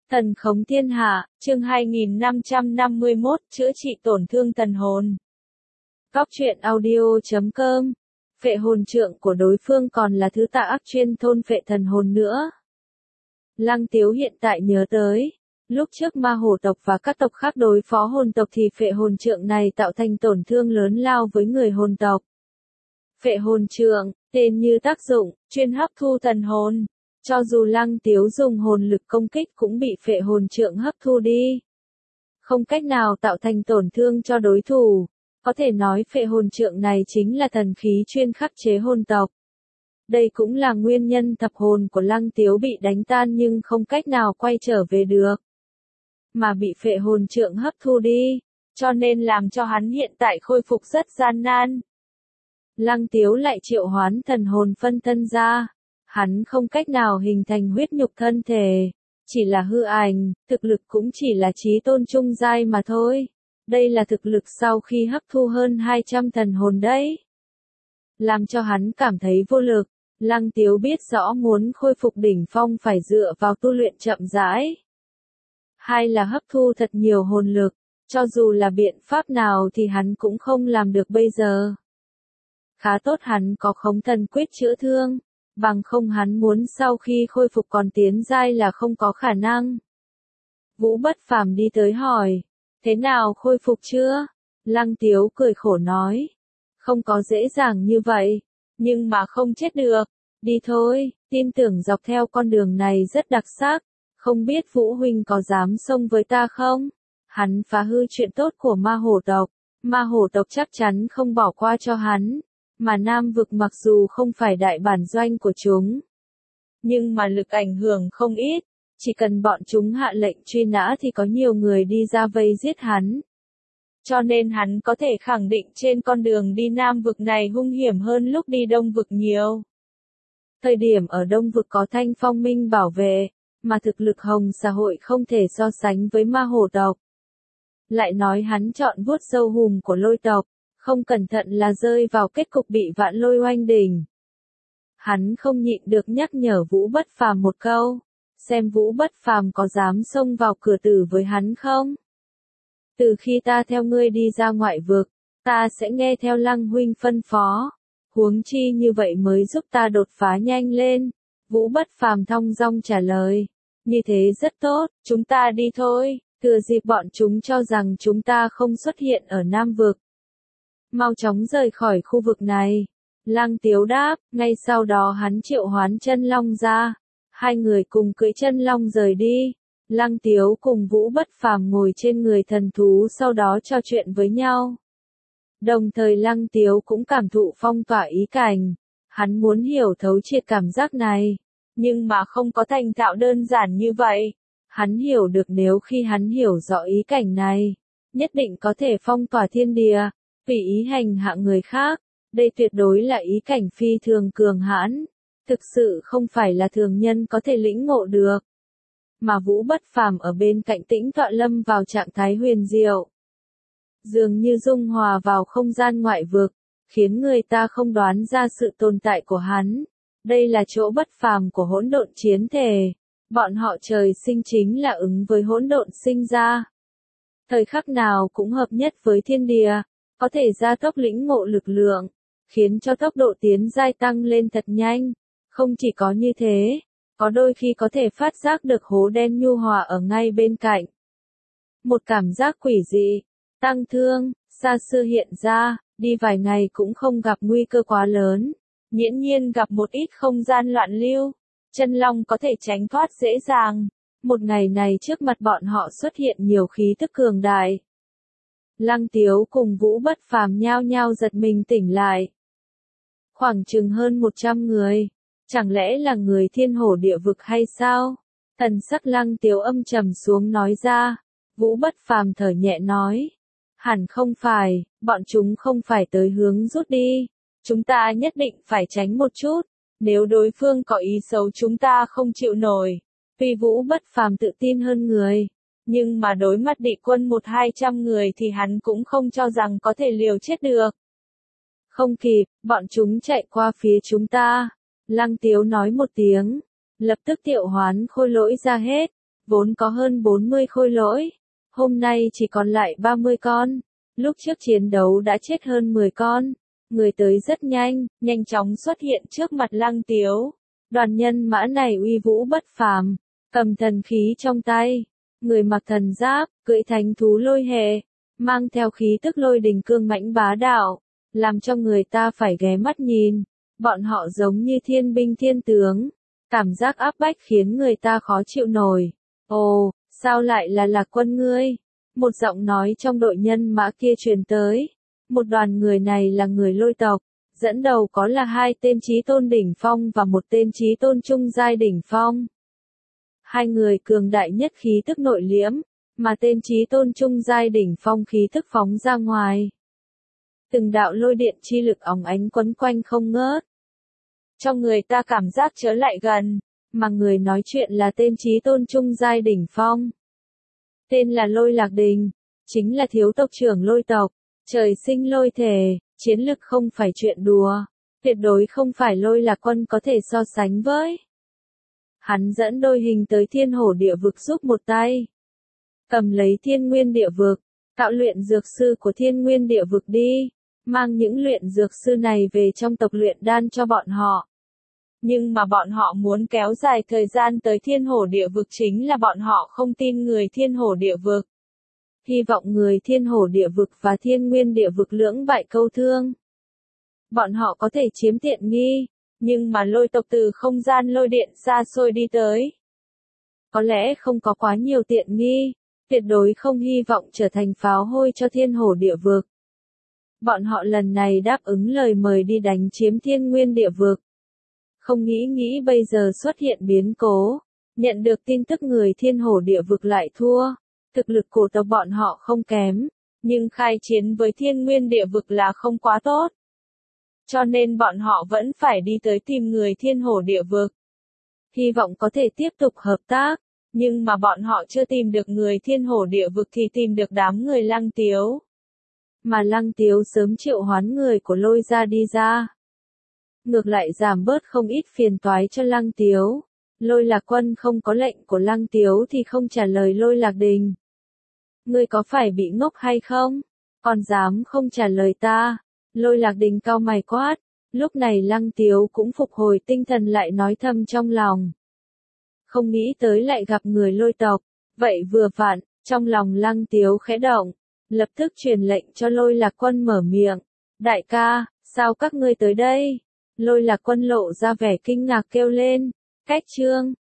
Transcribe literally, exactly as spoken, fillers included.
Thần khống thiên hạ, chương hai nghìn năm trăm năm mươi mốt, chữa trị tổn thương thần hồn. Góc truyện audio chấm com. Phệ hồn trượng của đối phương còn là thứ tà ác chuyên thôn phệ thần hồn nữa. Lăng Tiếu hiện tại nhớ tới, lúc trước ma hổ tộc và các tộc khác đối phó hồn tộc thì phệ hồn trượng này tạo thành tổn thương lớn lao với người hồn tộc. Phệ hồn trượng, tên như tác dụng, chuyên hấp thu thần hồn. Cho dù Lăng Tiếu dùng hồn lực công kích cũng bị phệ hồn trượng hấp thu đi. Không cách nào tạo thành tổn thương cho đối thủ. Có thể nói phệ hồn trượng này chính là thần khí chuyên khắc chế hồn tộc. Đây cũng là nguyên nhân thập hồn của Lăng Tiếu bị đánh tan nhưng không cách nào quay trở về được. Mà bị phệ hồn trượng hấp thu đi, cho nên làm cho hắn hiện tại khôi phục rất gian nan. Lăng Tiếu lại triệu hoán thần hồn phân thân ra. Hắn không cách nào hình thành huyết nhục thân thể, chỉ là hư ảnh, thực lực cũng chỉ là chí tôn trung giai mà thôi. Đây là thực lực sau khi hấp thu hơn hai trăm thần hồn đấy. Làm cho hắn cảm thấy vô lực, Lăng Tiếu biết rõ muốn khôi phục đỉnh phong phải dựa vào tu luyện chậm rãi. Hai là hấp thu thật nhiều hồn lực, cho dù là biện pháp nào thì hắn cũng không làm được bây giờ. Khá tốt hắn có khống thần quyết chữa thương. Bằng không hắn muốn sau khi khôi phục còn tiến giai là không có khả năng. Vũ Bất Phàm đi tới hỏi, thế nào khôi phục chưa? Lăng Tiếu cười khổ nói, không có dễ dàng như vậy, nhưng mà không chết được, đi thôi, tin tưởng dọc theo con đường này rất đặc sắc, không biết Vũ Huynh có dám xông với ta không? Hắn phá hư chuyện tốt của ma hổ tộc, ma hổ tộc chắc chắn không bỏ qua cho hắn. Mà Nam vực mặc dù không phải đại bản doanh của chúng, nhưng mà lực ảnh hưởng không ít, chỉ cần bọn chúng hạ lệnh truy nã thì có nhiều người đi ra vây giết hắn. Cho nên hắn có thể khẳng định trên con đường đi Nam vực này hung hiểm hơn lúc đi Đông vực nhiều. Thời điểm ở Đông vực có Thanh Phong Minh bảo vệ, mà thực lực Hồng xã hội không thể so sánh với ma hổ tộc. Lại nói hắn chọn vuốt sâu hùm của lôi tộc. Không cẩn thận là rơi vào kết cục bị vạn lôi oanh đỉnh. Hắn không nhịn được nhắc nhở Vũ Bất Phàm một câu, xem Vũ Bất Phàm có dám xông vào cửa tử với hắn không? Từ khi ta theo ngươi đi ra ngoại vực, ta sẽ nghe theo Lăng huynh phân phó, huống chi như vậy mới giúp ta đột phá nhanh lên. Vũ Bất Phàm thong dong trả lời, như thế rất tốt, chúng ta đi thôi, thừa dịp bọn chúng cho rằng chúng ta không xuất hiện ở Nam vực. Mau chóng rời khỏi khu vực này. Lăng Tiếu đáp, ngay sau đó hắn triệu hoán chân long ra. Hai người cùng cưỡi chân long rời đi. Lăng Tiếu cùng Vũ Bất Phàm ngồi trên người thần thú sau đó trò chuyện với nhau. Đồng thời Lăng Tiếu cũng cảm thụ phong tỏa ý cảnh. Hắn muốn hiểu thấu triệt cảm giác này. Nhưng mà không có thành thạo đơn giản như vậy. Hắn hiểu được nếu khi hắn hiểu rõ ý cảnh này, nhất định có thể phong tỏa thiên địa. Vì ý hành hạ người khác, đây tuyệt đối là ý cảnh phi thường cường hãn, thực sự không phải là thường nhân có thể lĩnh ngộ được. Mà Vũ Bất Phàm ở bên cạnh tĩnh tọa lâm vào trạng thái huyền diệu. Dường như dung hòa vào không gian ngoại vực, khiến người ta không đoán ra sự tồn tại của hắn. Đây là chỗ bất phàm của hỗn độn chiến thể. Bọn họ trời sinh chính là ứng với hỗn độn sinh ra. Thời khắc nào cũng hợp nhất với thiên địa. Có thể gia tốc lĩnh ngộ lực lượng, khiến cho tốc độ tiến giai tăng lên thật nhanh. Không chỉ có như thế, có đôi khi có thể phát giác được hố đen nhu hòa ở ngay bên cạnh. Một cảm giác quỷ dị, tăng thương, xa xưa hiện ra, đi vài ngày cũng không gặp nguy cơ quá lớn. Nghiễm nhiên gặp một ít không gian loạn lưu, chân long có thể tránh thoát dễ dàng. Một ngày này trước mặt bọn họ xuất hiện nhiều khí tức cường đại. Lăng Tiếu cùng Vũ Bất Phàm nhao nhao giật mình tỉnh lại. Khoảng chừng hơn một trăm người, chẳng lẽ là người thiên hổ địa vực hay sao? Thần sắc Lăng Tiếu âm trầm xuống nói ra. Vũ Bất Phàm thở nhẹ nói, hẳn không phải, bọn chúng không phải tới hướng rút đi. Chúng ta nhất định phải tránh một chút, nếu đối phương có ý xấu chúng ta không chịu nổi. Vì Vũ Bất Phàm tự tin hơn người. Nhưng mà đối mặt địch quân một hai trăm người thì hắn cũng không cho rằng có thể liều chết được. Không kịp, bọn chúng chạy qua phía chúng ta. Lăng Tiếu nói một tiếng, lập tức triệu hoán khôi lỗi ra hết. vốn có hơn bốn mươi khôi lỗi, hôm nay chỉ còn lại ba mươi con, lúc trước chiến đấu đã chết hơn mười con, người tới rất nhanh, nhanh chóng xuất hiện trước mặt Lăng Tiếu, đoàn nhân mã này uy vũ bất phàm, cầm thần khí trong tay, người mặc thần giáp, cưỡi thánh thú lôi hệ, mang theo khí tức lôi đình cương mãnh bá đạo, làm cho người ta phải ghé mắt nhìn, bọn họ giống như thiên binh thiên tướng, cảm giác áp bách khiến người ta khó chịu nổi. Ồ, sao lại là Lạc Quân ngươi? Một giọng nói trong đội nhân mã kia truyền tới, một đoàn người này là người lôi tộc, dẫn đầu có là hai tên chí tôn đỉnh phong và một tên chí tôn trung giai đỉnh phong. Hai người cường đại nhất khí tức nội liễm, mà tên chí tôn trung giai đỉnh phong khí tức phóng ra ngoài. Từng đạo lôi điện chi lực óng ánh quấn quanh không ngớt. Cho người ta cảm giác trở lại gần, mà người nói chuyện là tên chí tôn trung giai đỉnh phong. Tên là Lôi Lạc Đình, chính là thiếu tộc trưởng lôi tộc, trời sinh lôi thể, chiến lực không phải chuyện đùa, tuyệt đối không phải Lôi Lạc Quân có thể so sánh với. Hắn dẫn đôi hình tới thiên hổ địa vực giúp một tay. Cầm lấy thiên nguyên địa vực, tạo luyện dược sư của thiên nguyên địa vực đi, mang những luyện dược sư này về trong tộc luyện đan cho bọn họ. Nhưng mà bọn họ muốn kéo dài thời gian tới thiên hổ địa vực chính là bọn họ không tin người thiên hổ địa vực. Hy vọng người thiên hổ địa vực và thiên nguyên địa vực lưỡng bại câu thương. Bọn họ có thể chiếm tiện nghi, nhưng mà lôi tộc từ không gian lôi điện xa xôi đi tới. Có lẽ không có quá nhiều tiện nghi, tuyệt đối không hy vọng trở thành pháo hôi cho thiên hổ địa vực. Bọn họ lần này đáp ứng lời mời đi đánh chiếm thiên nguyên địa vực. Không nghĩ nghĩ bây giờ xuất hiện biến cố, nhận được tin tức người thiên hổ địa vực lại thua, thực lực của tộc bọn họ không kém, nhưng khai chiến với thiên nguyên địa vực là không quá tốt. Cho nên bọn họ vẫn phải đi tới tìm người thiên hổ địa vực. Hy vọng có thể tiếp tục hợp tác, nhưng mà bọn họ chưa tìm được người thiên hổ địa vực thì tìm được đám người Lăng Tiếu. Mà Lăng Tiếu sớm triệu hoán người của Lôi ra đi ra. Ngược lại giảm bớt không ít phiền toái cho Lăng Tiếu. Lôi Lạc Quân không có lệnh của Lăng Tiếu thì không trả lời Lôi Lạc Đình. Ngươi có phải bị ngốc hay không? Còn dám không trả lời ta? Lôi Lạc Đình cau mày quát. Lúc này Lăng Tiếu cũng phục hồi tinh thần lại nói thầm trong lòng. Không nghĩ tới lại gặp người lôi tộc. Vậy vừa vặn, trong lòng Lăng Tiếu khẽ động. Lập tức truyền lệnh cho Lôi Lạc Quân mở miệng. Đại ca, sao các ngươi tới đây? Lôi Lạc Quân lộ ra vẻ kinh ngạc kêu lên. Cách trương,